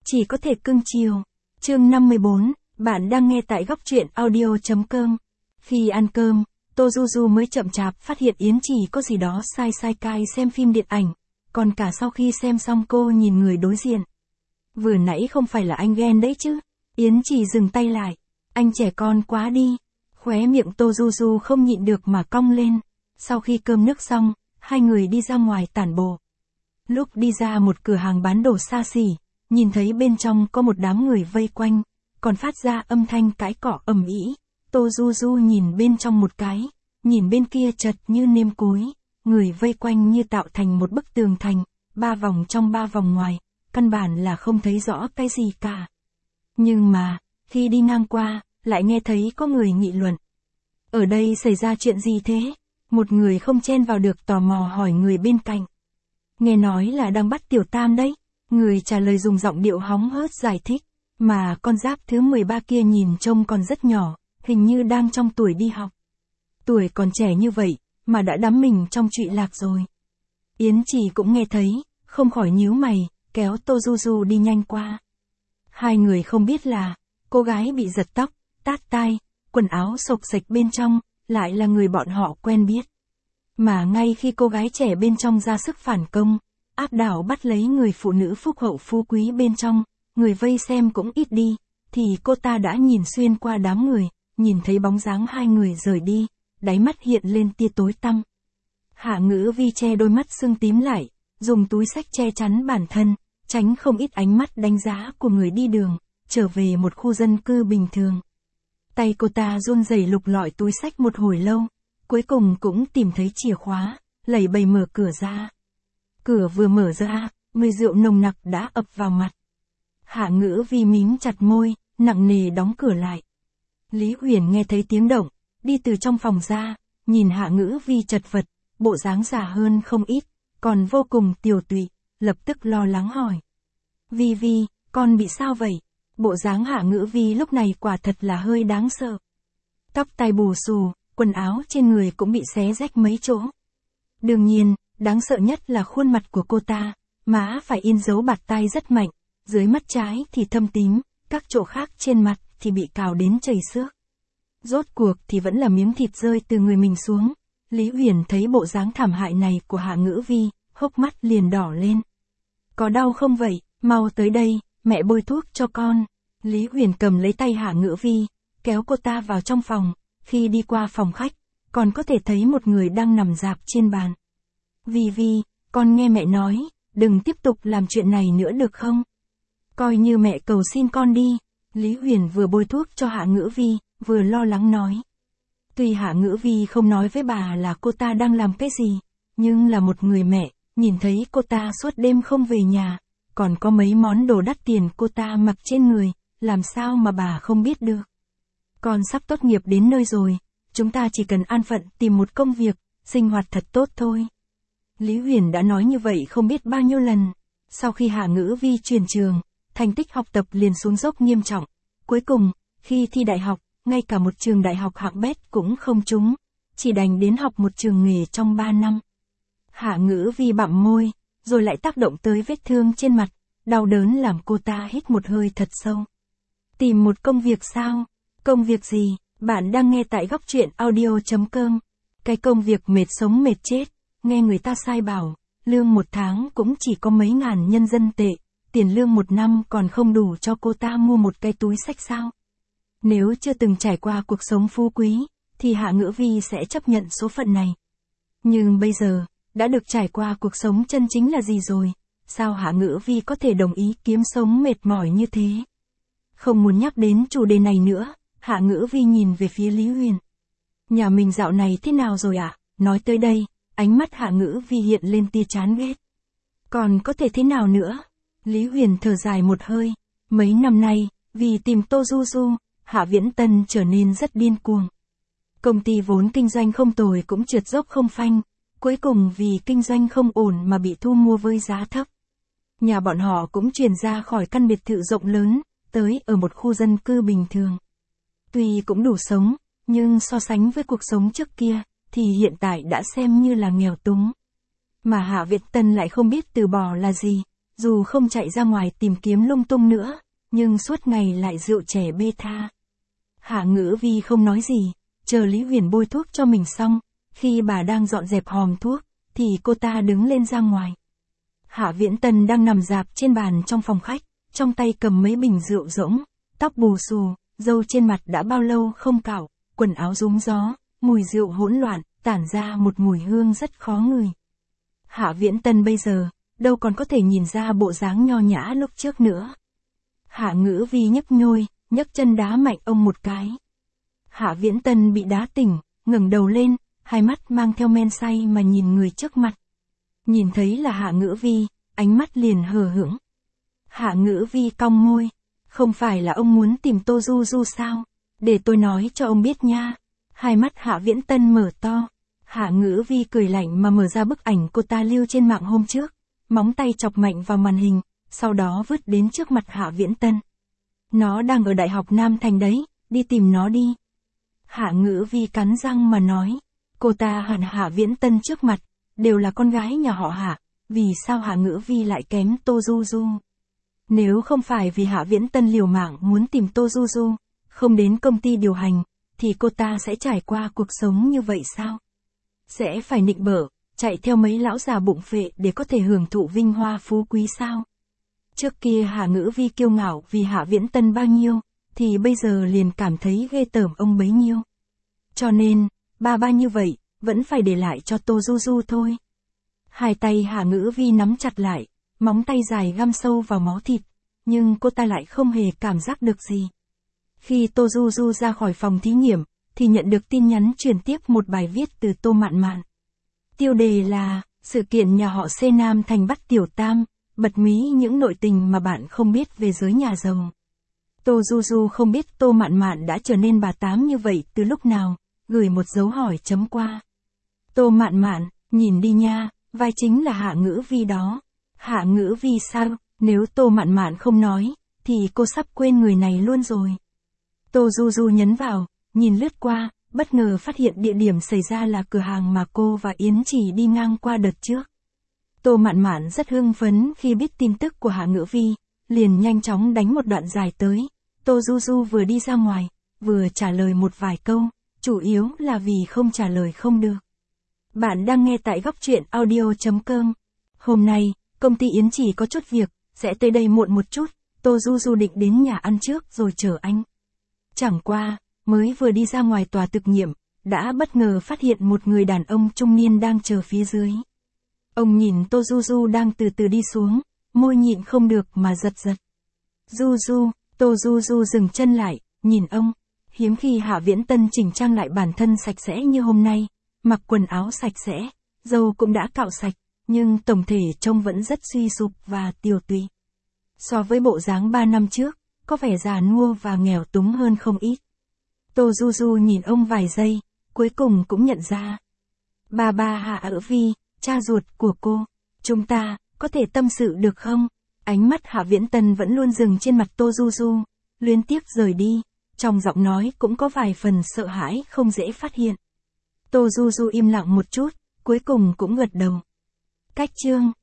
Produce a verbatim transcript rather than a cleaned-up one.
chỉ có thể cưng chiều. Chương năm mươi bốn, bạn đang nghe tại góc truyện audio.com. Khi ăn cơm, Tô Du Du mới chậm chạp phát hiện Yến Trì có gì đó sai sai cai xem phim điện ảnh, còn cả sau khi xem xong cô nhìn người đối diện. Vừa nãy không phải là anh ghen đấy chứ? Yến Trì dừng tay lại. Anh trẻ con quá đi. Khóe miệng Tô Du Du không nhịn được mà cong lên. Sau khi cơm nước xong, hai người đi ra ngoài tản bộ. Lúc đi ra một cửa hàng bán đồ xa xỉ, nhìn thấy bên trong có một đám người vây quanh, còn phát ra âm thanh cãi cọ ầm ĩ. Tô Du Du nhìn bên trong một cái, nhìn bên kia chật như nêm cối, người vây quanh như tạo thành một bức tường thành, ba vòng trong ba vòng ngoài, căn bản là không thấy rõ cái gì cả. Nhưng mà, khi đi ngang qua, lại nghe thấy có người nghị luận. Ở đây xảy ra chuyện gì thế? Một người không chen vào được tò mò hỏi người bên cạnh. Nghe nói là đang bắt Tiểu Tam đấy. Người trả lời dùng giọng điệu hóng hớt giải thích. Mà con giáp thứ mười ba kia nhìn trông còn rất nhỏ, hình như đang trong tuổi đi học. Tuổi còn trẻ như vậy, mà đã đắm mình trong trụy lạc rồi. Yến Trì cũng nghe thấy, không khỏi nhíu mày, kéo Tô Du Du đi nhanh qua. Hai người không biết là, cô gái bị giật tóc, tát tai, quần áo xộc xệch bên trong, lại là người bọn họ quen biết. Mà ngay khi cô gái trẻ bên trong ra sức phản công, áp đảo bắt lấy người phụ nữ phúc hậu phú quý bên trong, người vây xem cũng ít đi, thì cô ta đã nhìn xuyên qua đám người, nhìn thấy bóng dáng hai người rời đi, đáy mắt hiện lên tia tối tăm. Hạ Ngữ Vi che đôi mắt sưng tím lại, dùng túi xách che chắn bản thân, tránh không ít ánh mắt đánh giá của người đi đường, trở về một khu dân cư bình thường. Tay cô ta run rẩy lục lọi túi xách một hồi lâu, cuối cùng cũng tìm thấy chìa khóa, lẩy bẩy mở cửa ra. Cửa vừa mở ra, mùi rượu nồng nặc đã ập vào mặt. Hạ Ngữ Vi mím chặt môi, nặng nề đóng cửa lại. Lý Uyển nghe thấy tiếng động, đi từ trong phòng ra, nhìn Hạ Ngữ Vi chật vật, bộ dáng già hơn không ít, còn vô cùng tiều tụy, lập tức lo lắng hỏi. Vi Vi, con bị sao vậy? Bộ dáng Hạ Ngữ Vi lúc này quả thật là hơi đáng sợ. Tóc tai bù xù, quần áo trên người cũng bị xé rách mấy chỗ. Đương nhiên, đáng sợ nhất là khuôn mặt của cô ta, má phải in dấu bạt tai rất mạnh, dưới mắt trái thì thâm tím, các chỗ khác trên mặt thì bị cào đến chảy xước. Rốt cuộc thì vẫn là miếng thịt rơi từ người mình xuống. Lý Uyển thấy bộ dáng thảm hại này của Hạ Ngữ Vi, hốc mắt liền đỏ lên. Có đau không vậy? Mau tới đây, mẹ bôi thuốc cho con. Lý Uyển cầm lấy tay Hạ Ngữ Vi, kéo cô ta vào trong phòng. Khi đi qua phòng khách, còn có thể thấy một người đang nằm rạp trên bàn. Vi Vi, con nghe mẹ nói, đừng tiếp tục làm chuyện này nữa được không? Coi như mẹ cầu xin con đi. Lý Uyển vừa bôi thuốc cho Hạ Ngữ Vi, vừa lo lắng nói. Tuy Hạ Ngữ Vi không nói với bà là cô ta đang làm cái gì, nhưng là một người mẹ, nhìn thấy cô ta suốt đêm không về nhà, còn có mấy món đồ đắt tiền cô ta mặc trên người, làm sao mà bà không biết được. Con sắp tốt nghiệp đến nơi rồi, chúng ta chỉ cần an phận tìm một công việc, sinh hoạt thật tốt thôi. Lý Uyển đã nói như vậy không biết bao nhiêu lần. Sau khi Hạ Ngữ Vi chuyển trường, thành tích học tập liền xuống dốc nghiêm trọng. Cuối cùng, khi thi đại học, ngay cả một trường đại học hạng bét cũng không trúng, chỉ đành đến học một trường nghề trong ba năm. Hạ Ngữ Vi bặm môi, rồi lại tác động tới vết thương trên mặt, đau đớn làm cô ta hít một hơi thật sâu. Tìm một công việc sao? Công việc gì? Bạn đang nghe tại góc truyện audio.com. Cái công việc mệt sống mệt chết, nghe người ta sai bảo, lương một tháng cũng chỉ có mấy ngàn nhân dân tệ, tiền lương một năm còn không đủ cho cô ta mua một cái túi xách sao? Nếu chưa từng trải qua cuộc sống phú quý, thì Hạ Ngữ Vi sẽ chấp nhận số phận này. Nhưng bây giờ, đã được trải qua cuộc sống chân chính là gì rồi, sao Hạ Ngữ Vi có thể đồng ý kiếm sống mệt mỏi như thế? Không muốn nhắc đến chủ đề này nữa, Hạ Ngữ Vi nhìn về phía Lý Uyển. Nhà mình dạo này thế nào rồi ạ? À? Nói tới đây, ánh mắt Hạ Ngữ Vi hiện lên tia chán ghét. Còn có thể thế nào nữa? Lý Uyển thở dài một hơi. Mấy năm nay, vì tìm Tô Du Du, Hạ Viễn Tân trở nên rất điên cuồng. Công ty vốn kinh doanh không tồi cũng trượt dốc không phanh, cuối cùng vì kinh doanh không ổn mà bị thu mua với giá thấp. Nhà bọn họ cũng chuyển ra khỏi căn biệt thự rộng lớn, tới ở một khu dân cư bình thường. Tuy cũng đủ sống, nhưng so sánh với cuộc sống trước kia, thì hiện tại đã xem như là nghèo túng. Mà Hạ Viễn Tân lại không biết từ bỏ là gì, dù không chạy ra ngoài tìm kiếm lung tung nữa, nhưng suốt ngày lại rượu chè bê tha. Hạ Ngữ Vi không nói gì, chờ Lý Huyền bôi thuốc cho mình xong, khi bà đang dọn dẹp hòm thuốc, thì cô ta đứng lên ra ngoài. Hạ Viễn Tân đang nằm rạp trên bàn trong phòng khách, trong tay cầm mấy bình rượu rỗng, tóc bù xù, râu trên mặt đã bao lâu không cạo, quần áo rúm gió, mùi rượu hỗn loạn, tản ra một mùi hương rất khó ngửi. Hạ Viễn Tân bây giờ, đâu còn có thể nhìn ra bộ dáng nho nhã lúc trước nữa. Hạ Ngữ Vi nhấp nhôi, nhấc chân đá mạnh ông một cái. Hạ Viễn Tân bị đá tỉnh, ngẩng đầu lên, hai mắt mang theo men say mà nhìn người trước mặt. Nhìn thấy là Hạ Ngữ Vi, ánh mắt liền hờ hững. Hạ Ngữ Vi cong môi, không phải là ông muốn tìm Tô Du Du sao? Để tôi nói cho ông biết nha. Hai mắt Hạ Viễn Tân mở to. Hạ Ngữ Vi cười lạnh mà mở ra bức ảnh cô ta lưu trên mạng hôm trước, móng tay chọc mạnh vào màn hình, sau đó vứt đến trước mặt Hạ Viễn Tân. Nó đang ở Đại học Nam Thành đấy, đi tìm nó đi. Hạ Ngữ Vi cắn răng mà nói, cô ta hẳn Hạ Viễn Tân trước mặt, đều là con gái nhà họ Hạ, vì sao Hạ Ngữ Vi lại kém Tô Du Du? Nếu không phải vì Hạ Viễn Tân liều mạng muốn tìm Tô Du Du, không đến công ty điều hành, thì cô ta sẽ trải qua cuộc sống như vậy sao? Sẽ phải nịnh bợ, chạy theo mấy lão già bụng phệ để có thể hưởng thụ vinh hoa phú quý sao? Trước kia Hạ Ngữ Vi kiêu ngạo vì Hạ Viễn Tân bao nhiêu, thì bây giờ liền cảm thấy ghê tởm ông bấy nhiêu. Cho nên, ba ba như vậy, vẫn phải để lại cho Tô Du Du thôi. Hai tay Hạ Ngữ Vi nắm chặt lại, móng tay dài găm sâu vào máu thịt, nhưng cô ta lại không hề cảm giác được gì. Khi Tô Du Du ra khỏi phòng thí nghiệm, thì nhận được tin nhắn truyền tiếp một bài viết từ Tô Mạn Mạn. Tiêu đề là, sự kiện nhà họ C Nam Thành bắt tiểu tam, bật mí những nội tình mà bạn không biết về giới nhà giàu. Tô Du Du không biết Tô Mạn Mạn đã trở nên bà tám như vậy từ lúc nào, gửi một dấu hỏi chấm qua. Tô Mạn Mạn, nhìn đi nha, vai chính là Hạ Ngữ Vi đó. Hạ Ngữ Vi sao, nếu Tô Mạn Mạn không nói, thì cô sắp quên người này luôn rồi. Tô Du Du nhấn vào, nhìn lướt qua, bất ngờ phát hiện địa điểm xảy ra là cửa hàng mà cô và Yến Chỉ đi ngang qua đợt trước. Tô Mạn Mạn rất hưng phấn khi biết tin tức của Hạ Ngữ Vi, liền nhanh chóng đánh một đoạn dài tới. Tô Du Du vừa đi ra ngoài, vừa trả lời một vài câu, chủ yếu là vì không trả lời không được. Bạn đang nghe tại góc truyện audio chấm com. Hôm nay, công ty Yến Chỉ có chút việc, sẽ tới đây muộn một chút, Tô Du Du định đến nhà ăn trước rồi chờ anh. Chẳng qua, mới vừa đi ra ngoài tòa thực nghiệm, đã bất ngờ phát hiện một người đàn ông trung niên đang chờ phía dưới. Ông nhìn Tô Du Du đang từ từ đi xuống, môi nhịn không được mà giật giật. Du Du, Tô Du Du dừng chân lại, nhìn ông. Hiếm khi Hạ Viễn Tân chỉnh trang lại bản thân sạch sẽ như hôm nay, mặc quần áo sạch sẽ, râu cũng đã cạo sạch, nhưng tổng thể trông vẫn rất suy sụp và tiều tụy. So với bộ dáng ba năm trước, có vẻ già nua và nghèo túng hơn không ít. Tô Du Du nhìn ông vài giây, cuối cùng cũng nhận ra. Bà ba Hạ Ngữ Vi, cha ruột của cô, chúng ta, có thể tâm sự được không? Ánh mắt Hạ Viễn Tân vẫn luôn dừng trên mặt Tô Du Du, luyến tiếc rời đi, trong giọng nói cũng có vài phần sợ hãi không dễ phát hiện. Tô Du Du im lặng một chút, cuối cùng cũng gật đầu. Cách chương